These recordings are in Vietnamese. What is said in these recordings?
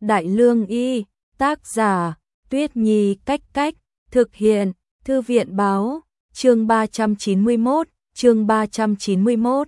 Đại Lương Y, tác giả, Tuyết Nhi Cách Cách, thực hiện, Thư viện Báo, chương 391, chương 391.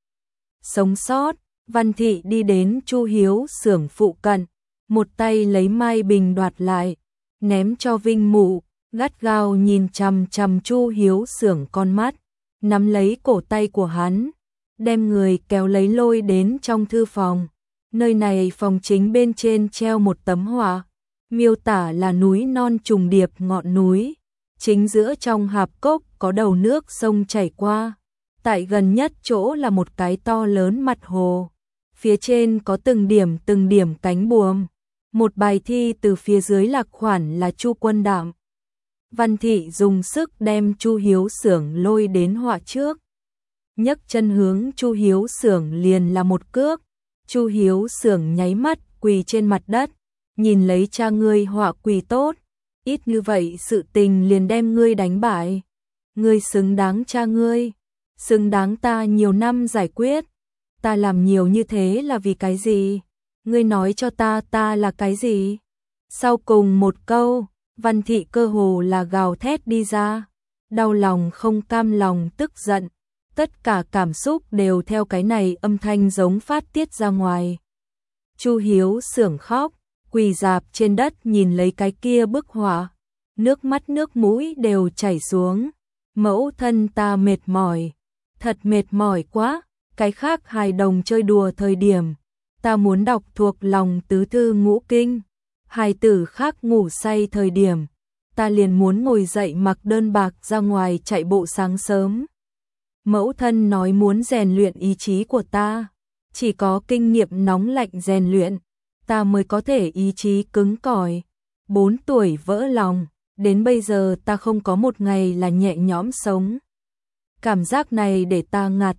Sống sót, Văn Thị đi đến Chu Hiếu xưởng phụ cận, một tay lấy mai bình đoạt lại, ném cho Vinh Mụ, gắt gao nhìn chằm chằm Chu Hiếu xưởng con mắt, nắm lấy cổ tay của hắn, đem người kéo lấy lôi đến trong thư phòng. Nơi này phòng chính bên trên treo một tấm họa, miêu tả là núi non trùng điệp ngọn núi, chính giữa trong hạp cốc có đầu nước sông chảy qua, tại gần nhất chỗ là một cái to lớn mặt hồ, phía trên có từng điểm cánh buồm, một bài thi từ phía dưới lạc khoản là Chu Quân Đạm. Văn Thị dùng sức đem Chu Hiếu xưởng lôi đến họa trước, nhấc chân hướng Chu Hiếu xưởng liền là một cước. Chu Hiếu xưởng nháy mắt quỳ trên mặt đất, nhìn lấy cha ngươi họa quỳ tốt, ít như vậy sự tình liền đem ngươi đánh bại. Ngươi xứng đáng cha ngươi, xứng đáng ta nhiều năm giải quyết. Ta làm nhiều như thế là vì cái gì? Ngươi nói cho ta là cái gì? Sau cùng một câu, Văn Thị cơ hồ là gào thét đi ra, đau lòng không cam lòng tức giận. Tất cả cảm xúc đều theo cái này âm thanh giống phát tiết ra ngoài. Chu Hiếu xưởng khóc, quỳ rạp trên đất nhìn lấy cái kia bức họa, nước mắt nước mũi đều chảy xuống. Mẫu thân ta mệt mỏi, thật mệt mỏi quá, cái khác hài đồng chơi đùa thời điểm, ta muốn đọc thuộc lòng tứ thư ngũ kinh, hài tử khác ngủ say thời điểm, ta liền muốn ngồi dậy mặc đơn bạc ra ngoài chạy bộ sáng sớm. Mẫu thân nói muốn rèn luyện ý chí của ta, chỉ có kinh nghiệm nóng lạnh rèn luyện, ta mới có thể ý chí cứng cỏi. 4 tuổi vỡ lòng, đến bây giờ ta không có một ngày là nhẹ nhõm sống. Cảm giác này để ta ngạt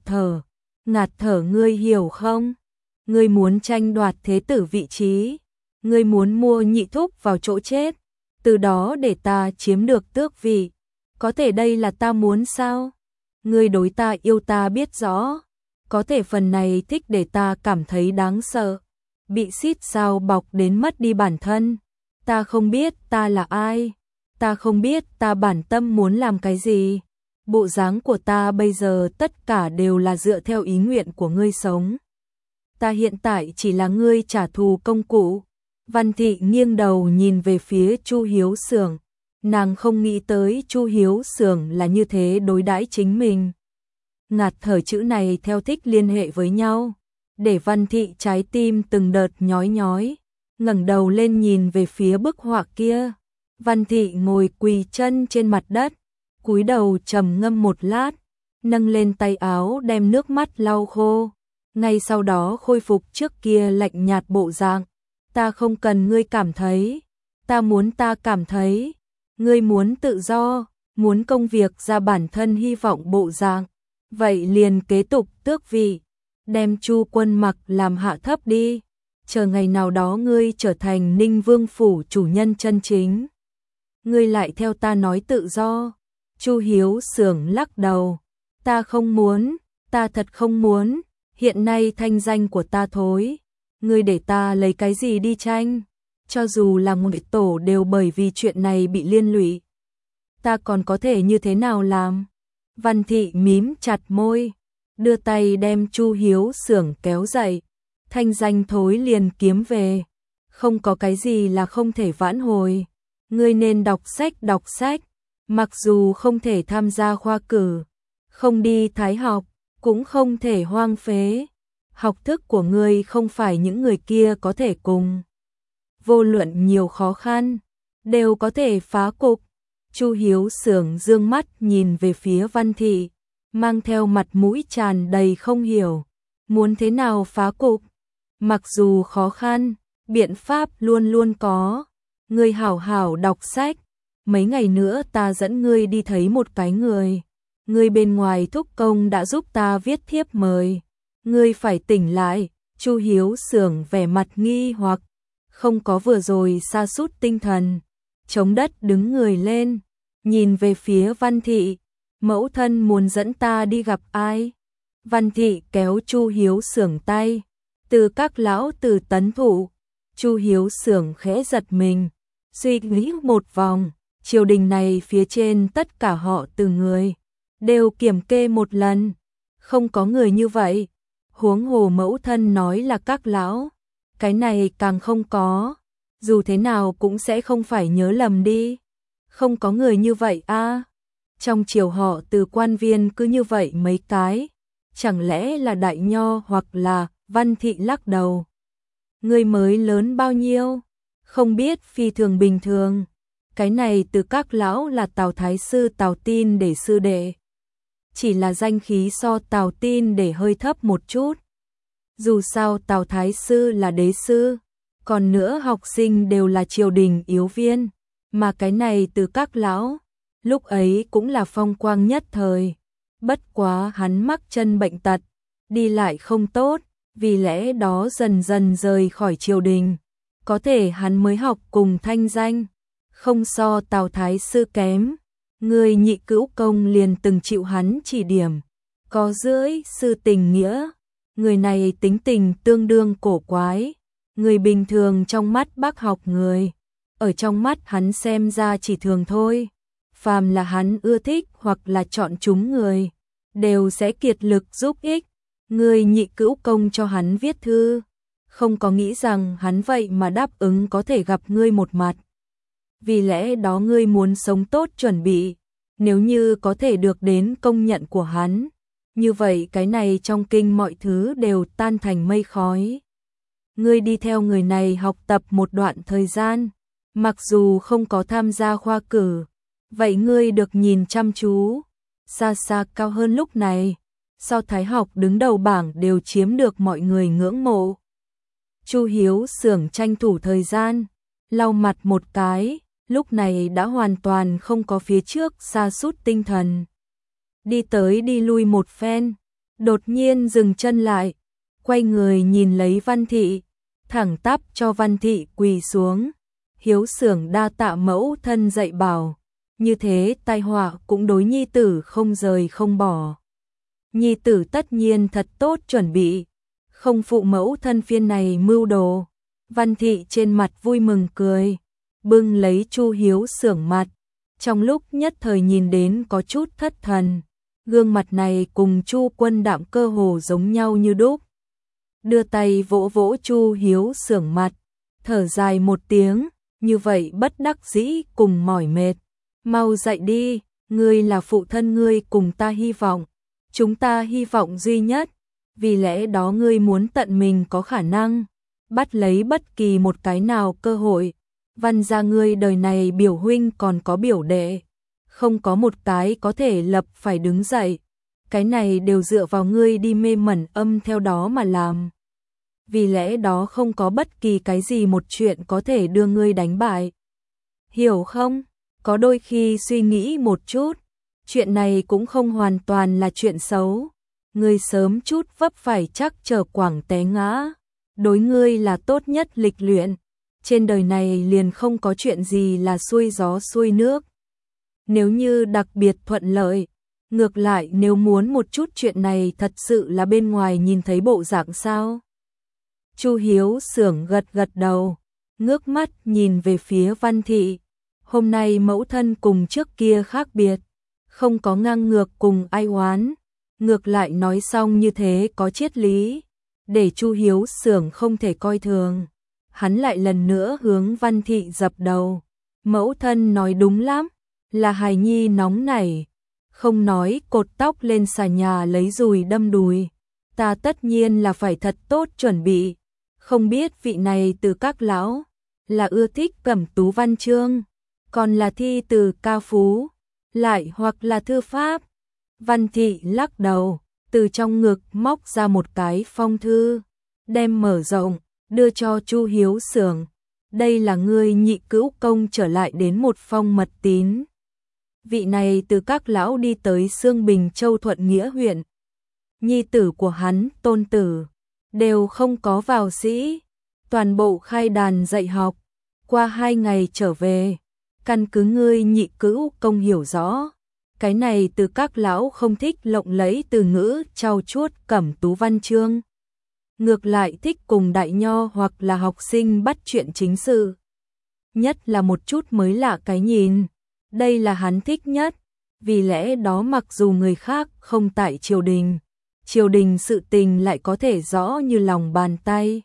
thở ngươi hiểu không? Ngươi muốn tranh đoạt thế tử vị trí, ngươi muốn mua nhị thúc vào chỗ chết, từ đó để ta chiếm được tước vị, có thể đây là ta muốn sao? Ngươi đối ta yêu ta biết rõ, có thể phần này thích để ta cảm thấy đáng sợ, bị xít sao bọc đến mất đi bản thân. Ta không biết ta là ai, ta không biết ta bản tâm muốn làm cái gì. Bộ dáng của ta bây giờ tất cả đều là dựa theo ý nguyện của ngươi sống. Ta hiện tại chỉ là ngươi trả thù công cụ. Văn Thị nghiêng đầu nhìn về phía Chu Hiếu xưởng. Nàng không nghĩ tới Chu Hiếu xưởng là như thế đối đãi chính mình. Ngạt thở chữ này theo thích liên hệ với nhau, để Văn Thị trái tim từng đợt nhói nhói, ngẩng đầu lên nhìn về phía bức họa kia. Văn Thị ngồi quỳ chân trên mặt đất, cúi đầu trầm ngâm một lát, nâng lên tay áo đem nước mắt lau khô, ngay sau đó khôi phục trước kia lạnh nhạt bộ dạng. Ta không cần ngươi cảm thấy, ta muốn ta cảm thấy. Ngươi muốn tự do, muốn công việc ra bản thân hy vọng bộ dạng, vậy liền kế tục tước vị, đem Chu Quân Mặc làm hạ thấp đi, chờ ngày nào đó ngươi trở thành Ninh Vương phủ chủ nhân chân chính. Ngươi lại theo ta nói tự do. Chu Hiếu xưởng lắc đầu, ta không muốn, ta thật không muốn, hiện nay thanh danh của ta thối, ngươi để ta lấy cái gì đi tranh? Cho dù là một tổ đều bởi vì chuyện này bị liên lụy, ta còn có thể như thế nào làm? Văn Thị mím chặt môi, đưa tay đem Chu Hiếu xưởng kéo dậy, thanh danh thối liền kiếm về, không có cái gì là không thể vãn hồi. Ngươi nên đọc sách, mặc dù không thể tham gia khoa cử, không đi thái học, cũng không thể hoang phế. Học thức của ngươi không phải những người kia có thể cùng. Vô luận nhiều khó khăn, đều có thể phá cục. Chu Hiếu xưởng dương mắt nhìn về phía Văn Thị, mang theo mặt mũi tràn đầy không hiểu. Muốn thế nào phá cục? Mặc dù khó khăn, biện pháp luôn luôn có. Ngươi hảo hảo đọc sách, mấy ngày nữa ta dẫn ngươi đi thấy một cái người. Ngươi bên ngoài thúc công đã giúp ta viết thiếp mời. Ngươi phải tỉnh lại. Chu Hiếu xưởng vẻ mặt nghi hoặc, không có vừa rồi sa sút tinh thần, chống đất đứng người lên, nhìn về phía Văn Thị. Mẫu thân muốn dẫn ta đi gặp ai? Văn Thị kéo Chu Hiếu xưởng tay, từ các lão từ tấn thủ, Chu Hiếu Xưởng khẽ giật mình, suy nghĩ một vòng, triều đình này phía trên tất cả họ từ người đều kiểm kê một lần, không có người như vậy. Huống hồ mẫu thân nói là các lão, cái này càng không có, dù thế nào cũng sẽ không phải nhớ lầm đi. Không có người như vậy a. Trong triều họ từ quan viên cứ như vậy mấy cái, chẳng lẽ là đại nho hoặc là Văn Thị lắc đầu. Người mới lớn bao nhiêu? Không biết, phi thường bình thường. Cái này từ các lão là Tào Thái Sư Tào Tin để sư đệ. Chỉ là danh khí so Tào Tin để hơi thấp một chút. Dù sao Tào Thái Sư là đế sư, còn nữa học sinh đều là triều đình yếu viên, mà cái này từ các lão, lúc ấy cũng là phong quang nhất thời. Bất quá hắn mắc chân bệnh tật, đi lại không tốt, vì lẽ đó dần dần rời khỏi triều đình. Có thể hắn mới học cùng thanh danh, không so Tào Thái Sư kém. Người Nhị Cữu Công liền từng chịu hắn chỉ điểm, có dưới sư tình nghĩa. Người này tính tình tương đương cổ quái, người bình thường trong mắt bác học người, ở trong mắt hắn xem ra chỉ thường thôi. Phàm là hắn ưa thích hoặc là chọn chúng người, đều sẽ kiệt lực giúp ích. Người Nhị Cữu Công cho hắn viết thư, không có nghĩ rằng hắn vậy mà đáp ứng có thể gặp ngươi một mặt. Vì lẽ đó ngươi muốn sống tốt chuẩn bị, nếu như có thể được đến công nhận của hắn, như vậy cái này trong kinh mọi thứ đều tan thành mây khói. Ngươi đi theo người này học tập một đoạn thời gian, mặc dù không có tham gia khoa cử, vậy ngươi được nhìn chăm chú, xa xa cao hơn lúc này, so thái học đứng đầu bảng đều chiếm được mọi người ngưỡng mộ. Chu Hiếu Xưởng tranh thủ thời gian, lau mặt một cái, lúc này đã hoàn toàn không có phía trước sa sút tinh thần. Đi tới đi lui một phen, đột nhiên dừng chân lại, quay người nhìn lấy Văn Thị, thẳng tắp cho Văn Thị quỳ xuống. Hiếu Xưởng đa tạ mẫu thân dạy bảo, như thế tai họa cũng đối nhi tử không rời không bỏ. Nhi tử tất nhiên thật tốt chuẩn bị, không phụ mẫu thân phiên này mưu đồ. Văn Thị trên mặt vui mừng cười, bưng lấy Chu Hiếu Xưởng mặt, trong lúc nhất thời nhìn đến có chút thất thần. Gương mặt này cùng Chu Quân Đạm cơ hồ giống nhau như đúc. Đưa tay vỗ vỗ Chu Hiếu Xưởng mặt, thở dài một tiếng, như vậy bất đắc dĩ cùng mỏi mệt. Mau dậy đi, ngươi là phụ thân ngươi cùng ta hy vọng, chúng ta hy vọng duy nhất, vì lẽ đó ngươi muốn tận mình có khả năng, bắt lấy bất kỳ một cái nào cơ hội. Văn gia ngươi đời này biểu huynh còn có biểu đệ, không có một cái có thể lập phải đứng dậy, cái này đều dựa vào ngươi đi mê mẩn âm theo đó mà làm. Vì lẽ đó không có bất kỳ cái gì một chuyện có thể đưa ngươi đánh bại. Hiểu không? Có đôi khi suy nghĩ một chút, chuyện này cũng không hoàn toàn là chuyện xấu. Ngươi sớm chút vấp phải chắc trở quẳng té ngã, đối ngươi là tốt nhất lịch luyện. Trên đời này liền không có chuyện gì là xuôi gió xuôi nước. Nếu như đặc biệt thuận lợi, ngược lại nếu muốn một chút chuyện này thật sự là bên ngoài nhìn thấy bộ dạng sao? Chu Hiếu Xưởng gật gật đầu, ngước mắt nhìn về phía Văn Thị. Hôm nay mẫu thân cùng trước kia khác biệt, không có ngang ngược cùng ai oán, ngược lại nói xong như thế có triết lý, để Chu Hiếu Xưởng không thể coi thường. Hắn lại lần nữa hướng Văn Thị dập đầu. Mẫu thân nói đúng lắm, là hài nhi nóng nảy, không nói cột tóc lên xà nhà lấy dùi đâm đùi. Ta tất nhiên là phải thật tốt chuẩn bị. Không biết vị này từ các lão, là ưa thích cẩm tú văn chương, còn là thi từ ca phú, lại hoặc là thư pháp. Văn Thị lắc đầu, từ trong ngực móc ra một cái phong thư, đem mở rộng, đưa cho Chu Hiếu Xưởng. Đây là ngươi Nhị Cữu Công trở lại đến một phong mật tín. Vị này từ các lão đi tới Xương Bình Châu Thuận Nghĩa huyện. Nhi tử của hắn, tôn tử, đều không có vào sĩ, toàn bộ khai đàn dạy học. Qua 2 ngày trở về, căn cứ ngươi Nhị Cữu Công hiểu rõ, cái này từ các lão không thích lộng lẫy từ ngữ trau chuốt cẩm tú văn chương. ngược lại thích cùng đại nho hoặc là học sinh bắt chuyện chính sự. Nhất là một chút mới lạ cái nhìn, đây là hắn thích nhất, vì lẽ đó mặc dù người khác không tại triều đình sự tình lại có thể rõ như lòng bàn tay.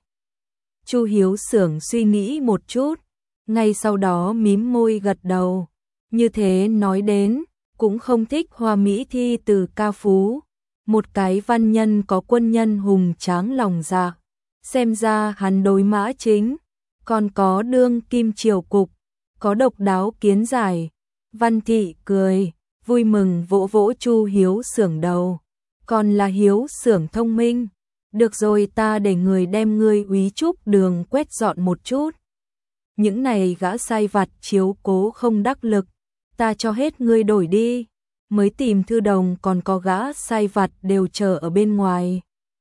Chu Hiếu Xưởng suy nghĩ một chút, ngay sau đó mím môi gật đầu, như thế nói đến, cũng không thích hoa mỹ thi từ ca phú, một cái văn nhân có quân nhân hùng tráng lòng dạ, xem ra hắn đối mã chính, còn có đương kim triều cục, có độc đáo kiến giải. Văn Thị cười, vui mừng vỗ vỗ Chu Hiếu Xưởng đầu, còn là Hiếu Xưởng thông minh, được rồi ta để người đem ngươi úy trúc đường quét dọn một chút. Những này gã sai vặt chiếu cố không đắc lực, ta cho hết ngươi đổi đi, mới tìm thư đồng còn có gã sai vặt đều chờ ở bên ngoài.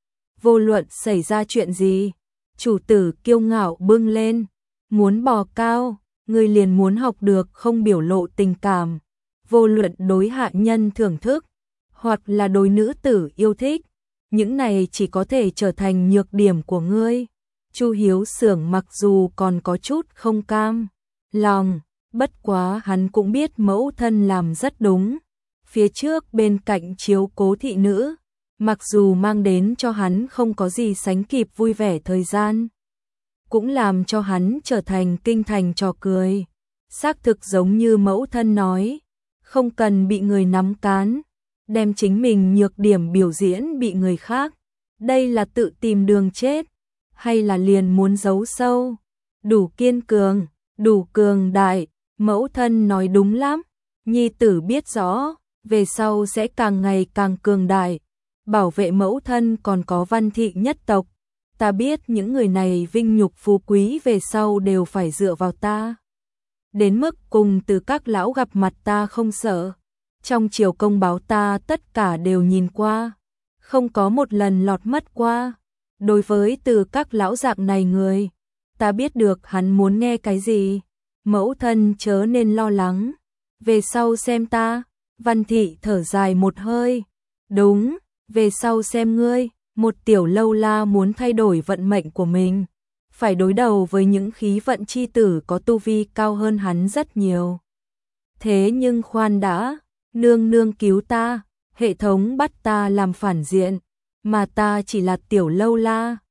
Vô luận xảy ra chuyện gì, chủ tử kiêu ngạo bưng lên, muốn bò cao, ngươi liền muốn học được không biểu lộ tình cảm, vô luận đối hạ nhân thưởng thức, hoặc là đối nữ tử yêu thích, những này chỉ có thể trở thành nhược điểm của ngươi. Chu Hiếu Xưởng mặc dù còn có chút không cam lòng, bất quá hắn cũng biết mẫu thân làm rất đúng. Phía trước bên cạnh chiếu cố thị nữ, mặc dù mang đến cho hắn không có gì sánh kịp vui vẻ thời gian, cũng làm cho hắn trở thành kinh thành trò cười. Xác thực giống như mẫu thân nói, không cần bị người nắm cán, đem chính mình nhược điểm biểu diễn bị người khác, đây là tự tìm đường chết, hay là liền muốn giấu sâu. Đủ kiên cường, đủ cường đại, mẫu thân nói đúng lắm, nhi tử biết rõ, về sau sẽ càng ngày càng cường đại, bảo vệ mẫu thân còn có Văn Thị nhất tộc. Ta biết những người này vinh nhục phú quý về sau đều phải dựa vào ta. Đến mức cùng từ các lão gặp mặt ta không sợ. Trong triều công báo ta tất cả đều nhìn qua, không có một lần lọt mất qua. Đối với từ các lão dạng này người, ta biết được hắn muốn nghe cái gì. Mẫu thân chớ nên lo lắng, về sau xem ta. Văn Thị thở dài một hơi, đúng, về sau xem ngươi. Một tiểu lâu la muốn thay đổi vận mệnh của mình, phải đối đầu với những khí vận chi tử có tu vi cao hơn hắn rất nhiều. Thế nhưng khoan đã, nương nương cứu ta, hệ thống bắt ta làm phản diện, mà ta chỉ là tiểu lâu la,